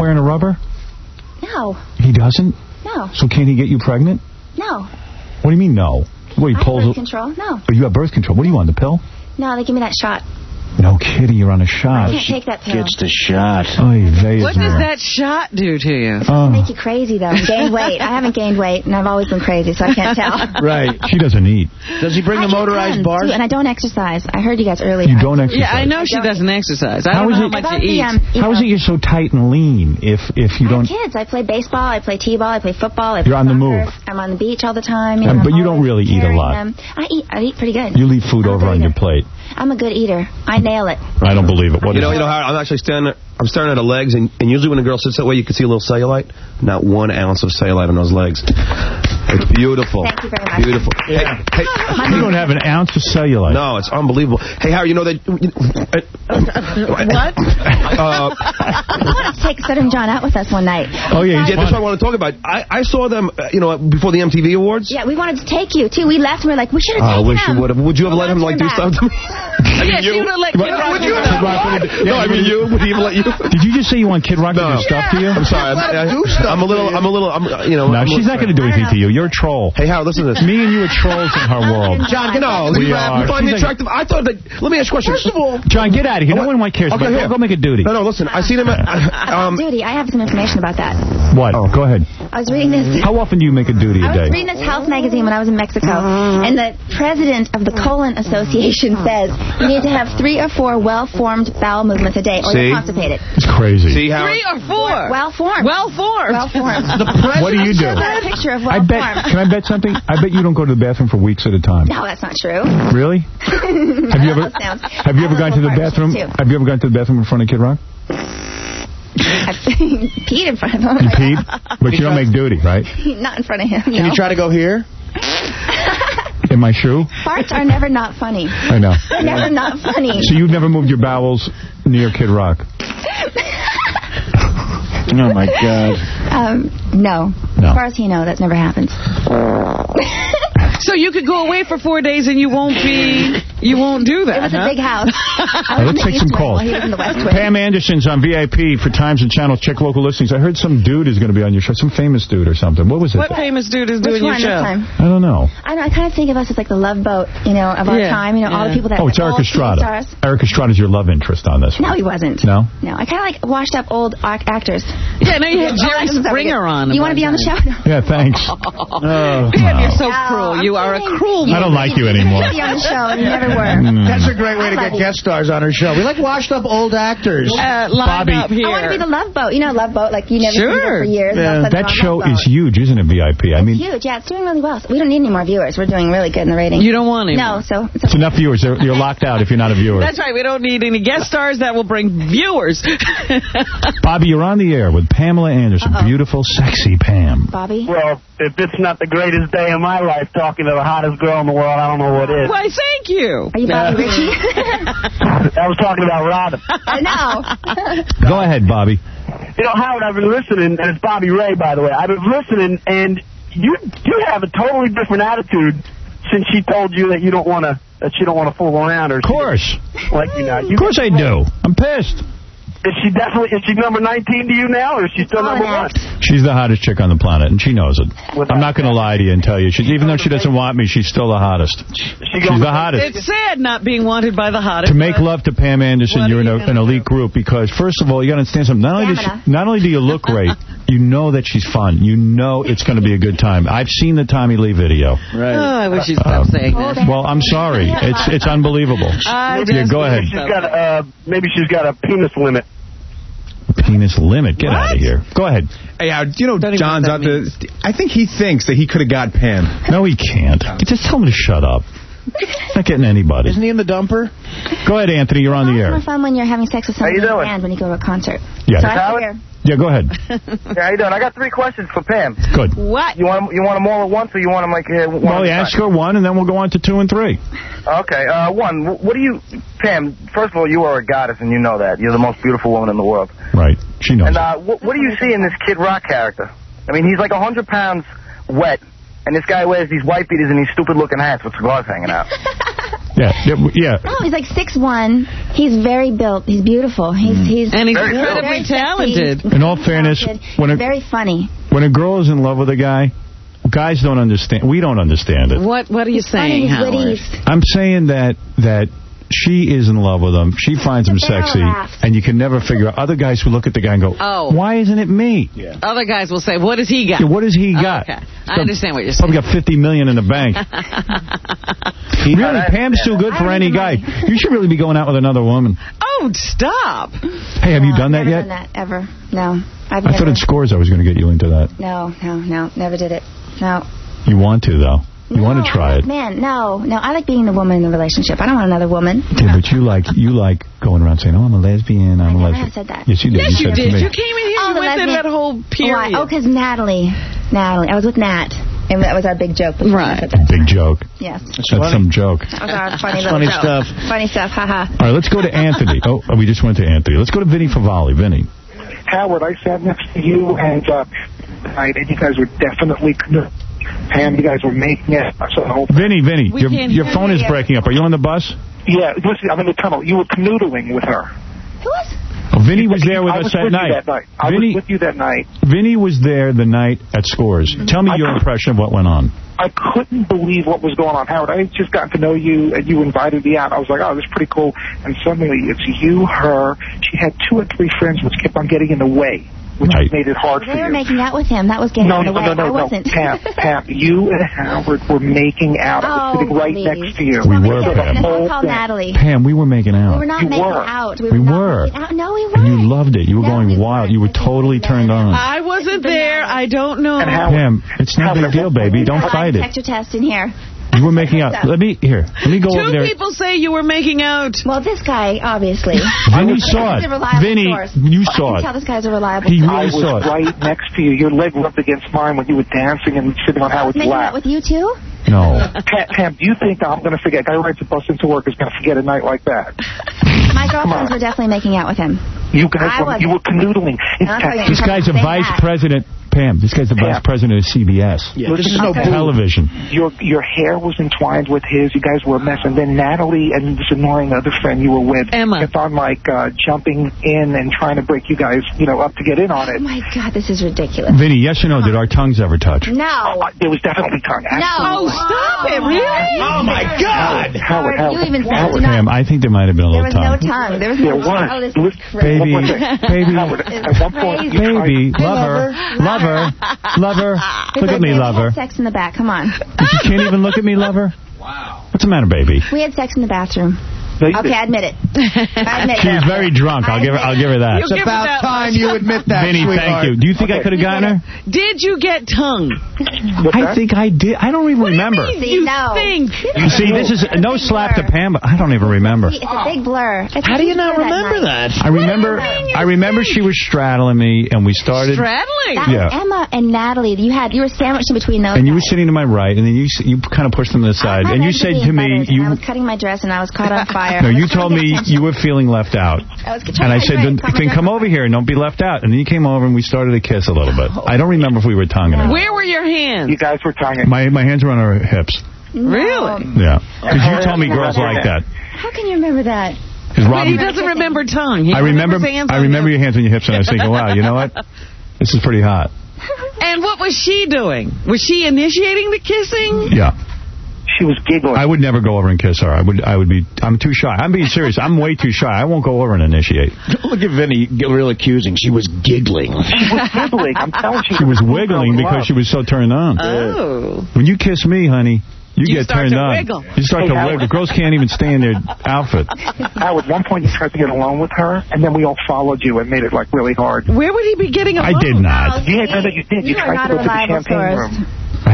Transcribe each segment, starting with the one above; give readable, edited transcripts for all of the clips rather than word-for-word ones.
wearing a rubber? No. He doesn't? No. So can't he get you pregnant? No. What do you mean, no? What, he I have pulls birth control. No. Oh, you have birth control. What are you on, the pill? No, they give me that shot. No kidding, you're on a shot. I can't take that pill. Gets the shot. What does that shot do to you? Make you crazy, though. Gain weight. I haven't gained weight, and I've always been crazy, so I can't tell. Right. She doesn't eat. Does he bring the motorized bars? And I don't exercise. I heard you guys earlier. You don't exercise? Yeah, I know she doesn't exercise. I don't know how much you eat. How is it you're so tight and lean if you don't... I have kids. I play baseball. I play t-ball. I play football. You're on the move. I'm on the beach all the time. But you don't really eat a lot. I eat pretty good. You leave food over on your plate. I'm a good eater. I nail it. I don't believe it. What you know, Howard, I'm actually I'm staring at her legs, and usually when a girl sits that way, you can see a little cellulite. Not 1 ounce of cellulite on those legs. It's beautiful. Thank you very much. Beautiful. Yeah. Hey, you don't have an ounce of cellulite. No, it's unbelievable. Hey, Howard, you know that... What? I want to take Southern John out with us one night. Oh, yeah, that's what I want to talk about. I saw them, before the MTV Awards. Yeah, we wanted to take you, too. We left and we were like, we should have taken wish you would have. Would you have let him, do stuff to me? Yes, you would have let Kid Rock do stuff. No, I mean, you. Would he even let you? Did you just say you want Kid Rock to do stuff to you? I'm sorry. I'm a little, No, she's not going to do anything to you. You're a troll. Hey, Howard, listen to this. Me and you are trolls in her world. John, no, we are. You find me attractive? I thought that... Let me ask you a question. First of all... John, get out of here. No one cares about you. Go make a duty. No, listen. I seen him at... duty. I have some information about that. What? Oh, go ahead. I was reading this... How often do you make a duty a day? I was reading this health magazine when I was in Mexico, and the president of the Colon Association says you need to have 3 or 4 well-formed bowel movements a day, or you're constipated. It's crazy. See how... 3 or 4? Well-formed. Well-formed. Well-formed. What do you do? A picture of well-formed. Can I bet something? I bet you don't go to the bathroom for weeks at a time. No, that's not true. Really? Have you ever gone to the bathroom? Have you ever gone to the bathroom in front of Kid Rock? I've peed in front of him. You peed? But you don't make duty, right? Not in front of him, no. Can you try to go here? In my shoe? Farts are never not funny. I know. They're never not funny. So you've never moved your bowels near Kid Rock? Oh, my God. No. As far as he knows, that's never happened. So you could go away for 4 days and you won't do that. It was a big house. Let's take some calls. He was in the West Wing. Pam Anderson's on VIP for Times and Channels. Check local listings. I heard some dude is going to be on your show. Some famous dude or something. What was it? What famous dude is doing your show? I don't know. I kind of think of us as like the Love Boat, of our time. All the people that... Oh, it's Eric Estrada. Eric Estrada's your love interest on this one. No, he wasn't. No? No, I kind of like washed up old actors. Yeah, no, you had Jerry Springer on. You want to be on the show? Yeah, thanks. Man, you're so cruel. You are a cruel man. I don't like you anymore. You be on the show, and you never were. That's a great way to get guest stars on our show. We like washed up old actors. Bobby, up here. I want to be the Love Boat. Love Boat, like you never seen it for years. Yeah. That show is huge, isn't it, VIP? It's huge, yeah. It's doing really well. So we don't need any more viewers. We're doing really good in the ratings. You don't want any? No, so... It's enough viewers. You're locked out if you're not a viewer. That's right. We don't need any guest stars. That will bring viewers. Bobby, you're on the air with Pamela Anderson. Beautiful, sexy Pam. Bobby? Well, if it's not the greatest day of my life talking to the hottest girl in the world, I don't know what is. Why, thank you. Are you Bobby Ritchie? I was talking about Robin. I know. Go ahead, Bobby. Howard, I've been listening, and it's Bobby Ray, by the way. I've been listening, and you have a totally different attitude since she told you that you don't want to, that she don't want to fool around. Or of course. Of course I do. I'm pissed. Is she number 19 to you now, or is she still number 1? She's the hottest chick on the planet, and she knows it. I'm not going to lie to you and tell you. Even though she doesn't want me, she's still the hottest. She's the hottest. It's sad not being wanted by the hottest. To make love to Pam Anderson, you're in an elite group, because, first of all, you got to understand something. Not only do you look great, you know that she's fun. You know it's going to be a good time. I've seen the Tommy Lee video. Right. Oh, I wish you'd stop saying that. Well, I'm sorry. It's unbelievable. Go ahead. Maybe she's got a penis limit. Penis limit. Get out of here. Go ahead. Hey, John's out there. I think he thinks that he could have got Pam. No, he can't. Just tell him to shut up. Not getting anybody. Isn't he in the dumper? Go ahead, Anthony. You're on the air. It's more fun when you're having sex with somebody in a band when you go to a concert. Yeah. So yeah, go ahead. How you doing? I got 3 questions for Pam. Good. What? You want them all at once, or you want them like one? Well, ask her one, and then we'll go on to 2 and 3. Okay. One. What do you, Pam? First of all, you are a goddess, and you know that. You're the most beautiful woman in the world. Right. She knows. And what do you see in this Kid Rock character? I mean, he's like 100 pounds wet. And this guy wears these white beaters and these stupid-looking hats with cigars hanging out. Yeah. No, he's like 6'1". He's very built. He's beautiful. He's incredibly talented. In all fairness, very funny. When a girl is in love with a guy, guys don't understand. We don't understand it. What are you saying, Howard? I'm saying that she is in love with him. She finds him sexy, and you can never figure out. Other guys who look at the guy and go, why isn't it me? Yeah. Other guys will say, what does he got? Yeah, what does he got? Okay. I understand what you're saying. Probably got $50 million in the bank. Really, Pam's too good for any guy. You should really be going out with another woman. Oh, stop. Hey, have you done that yet? Never done that, ever. No. I thought at Scores I was going to get you into that. No. Never did it. No. You want to, though. You want to try it. Man, no. I like being the woman in the relationship. I don't want another woman. Yeah, but you like going around saying, I'm a lesbian, I'm a lesbian. I said that. Yes, you did. Yes, you said did. To me. You came in here and went through that whole period. Oh, because Natalie. I was with Nat. And that was our big joke. Right. Big joke. Yes. That's some joke. That was our funny stuff. Funny stuff, haha. All right, let's go to Anthony. We just went to Anthony. Let's go to Vinny Favali. Vinny. Howard, I sat next to you and you guys were definitely... Pam, you guys were making it. Vinny, your phone is breaking up. Are you on the bus? Yeah, listen, I'm in the tunnel. You were canoodling with her. Who was? Vinny was there with us that night. I was with you that night. Vinny was there the night at Scores. Tell me your impression of what went on. I couldn't believe what was going on, Howard. I had just gotten to know you, and you invited me out. I was like, oh, this is pretty cool. And suddenly, it's you, her. She had 2 or 3 friends which kept on getting in the way, which made it hard for you. They were making out with him. That was getting in the way. I wasn't. Pam, you and Howard were making out. I was sitting right next to you. We were, Pam. Don't call Natalie. Pam, we were making out. We were not making out. We were. No, we weren't. And you loved it. You were going wild. You were totally turned on. I wasn't there. I don't know. Pam, it's no big deal, baby. Don't fight it. Texture test in here. You were making out. Let me go over there. 2 people say you were making out. Well, this guy, obviously. Vinny saw it. Vinny, you saw it. I can tell this guy's a reliable source. I was right next to you. Your leg rubbed against mine when you were dancing and sitting on Howard's lap. Making out with you, too? No. Pam, do you think I'm going to forget? A guy who rides a bus into work is going to forget a night like that? My girlfriends were definitely making out with him. You guys were canoodling. This guy's a vice president. Pam, this guy's the vice president of CBS. Yeah, this is no television. Your hair was entwined with his. You guys were a mess. And then Natalie and this annoying other friend you were with kept on jumping in and trying to break you guys, up to get in on it. Oh my God, this is ridiculous. Vinny, yes or no? Did our tongues ever touch? No. There was definitely tongue. No. Oh, stop it! Really? Oh my God. Howard. You even said Pam, I think there might have been a little tongue. There was no tongue. Oh, this is crazy. Baby, Howard, at one point, baby, lover. Look at me, lover. We had sex in the back. Come on. You can't even look at me, lover? Wow. What's the matter, baby? We had sex in the bathroom. Okay, I admit it. She's very drunk. I'll give her that. It's about time you admit that, Vinny, thank you. Do you think I could have gotten her? Did you get tongue? I think I did. I don't even remember. You think? You see, this is no slap to Pam, but I don't even remember. It's a big blur. How do you not remember that? I remember she was straddling me, and we started. Straddling? That was Emma and Natalie. You were sandwiched in between those. And you were sitting to my right, and then you kind of pushed them to the side, and you said to me, I was cutting my dress, and I was caught on fire. No, you told me you were feeling left out. And I said, then come over here and don't be left out. And then you came over and we started to kiss a little bit. I don't remember if we were tonguing or not. Where were your hands? You guys were tonguing. My hands were on her hips. Really? Yeah. Because you told me girls like that. How can you remember that? But he doesn't remember tongue. I remember your hands on your hips, and I was thinking, wow, you know what? This is pretty hot. And what was she doing? Was she initiating the kissing? Yeah. She was giggling. I would never go over and kiss her. I'm too shy. I'm being serious. I'm way too shy. I won't go over and initiate. Look at Vinny, real accusing. She was giggling. She was giggling. I'm telling you. She was wiggling because she was so turned on. Oh. When you kiss me, honey, you get turned on. Wiggle. You start to wiggle. Girls can't even stay in their outfit. At one point, you tried to get alone with her, and then we all followed you and made it really hard. Where would he be getting alone? I did not. Yeah, no, you did. You tried to go to the champagne room.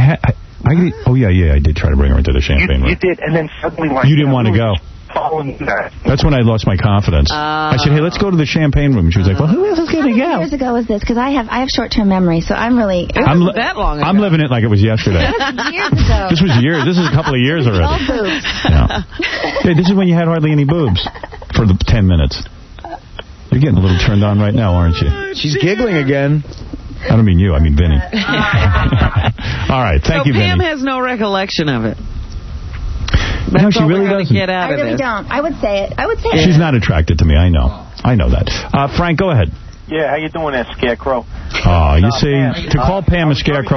I did try to bring her into the champagne room. You did, and then suddenly, you didn't want to go. That's when I lost my confidence. I said, hey, let's go to the champaign room. She was like, well, who else is going to go? How many years ago was this? Because I have short-term memory, so I'm really... It wasn't that long ago. I'm living it like it was yesterday. Years ago. This was years. This is a couple of years already. All boobs. Yeah. Hey, this is when you had hardly any boobs for the 10 minutes. You're getting a little turned on right now, aren't you? She's giggling again. I don't mean you. I mean Vinny. All right. Thank you, Vinny. So Pam has no recollection of it. No, she really doesn't. Get out I really don't. I would say it. She's not attracted to me. I know. I know that. Frank, go ahead. Yeah, how you doing there, Scarecrow? Oh, you see, to call Pam a scarecrow